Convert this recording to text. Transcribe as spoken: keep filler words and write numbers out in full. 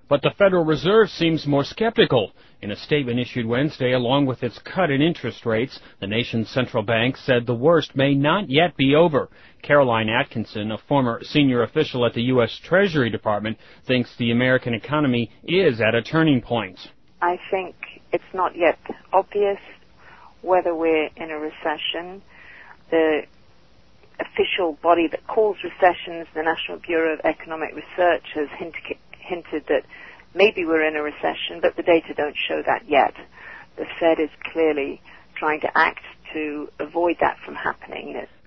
But the Federal Reserve seems more skeptical. In a statement issued Wednesday, along with its cut in interest rates, the nation's central bank said the worst may not yet be over. Caroline Atkinson, a former senior official at the U S Treasury Department, thinks the American economy is at a turning point. I think it's not yet obvious whether we're in a recession. The official body that calls recessions, the National Bureau of Economic Research, has hint- hinted that maybe we're in a recession, but the data don't show that yet. The Fed is clearly trying to act to avoid that from happening.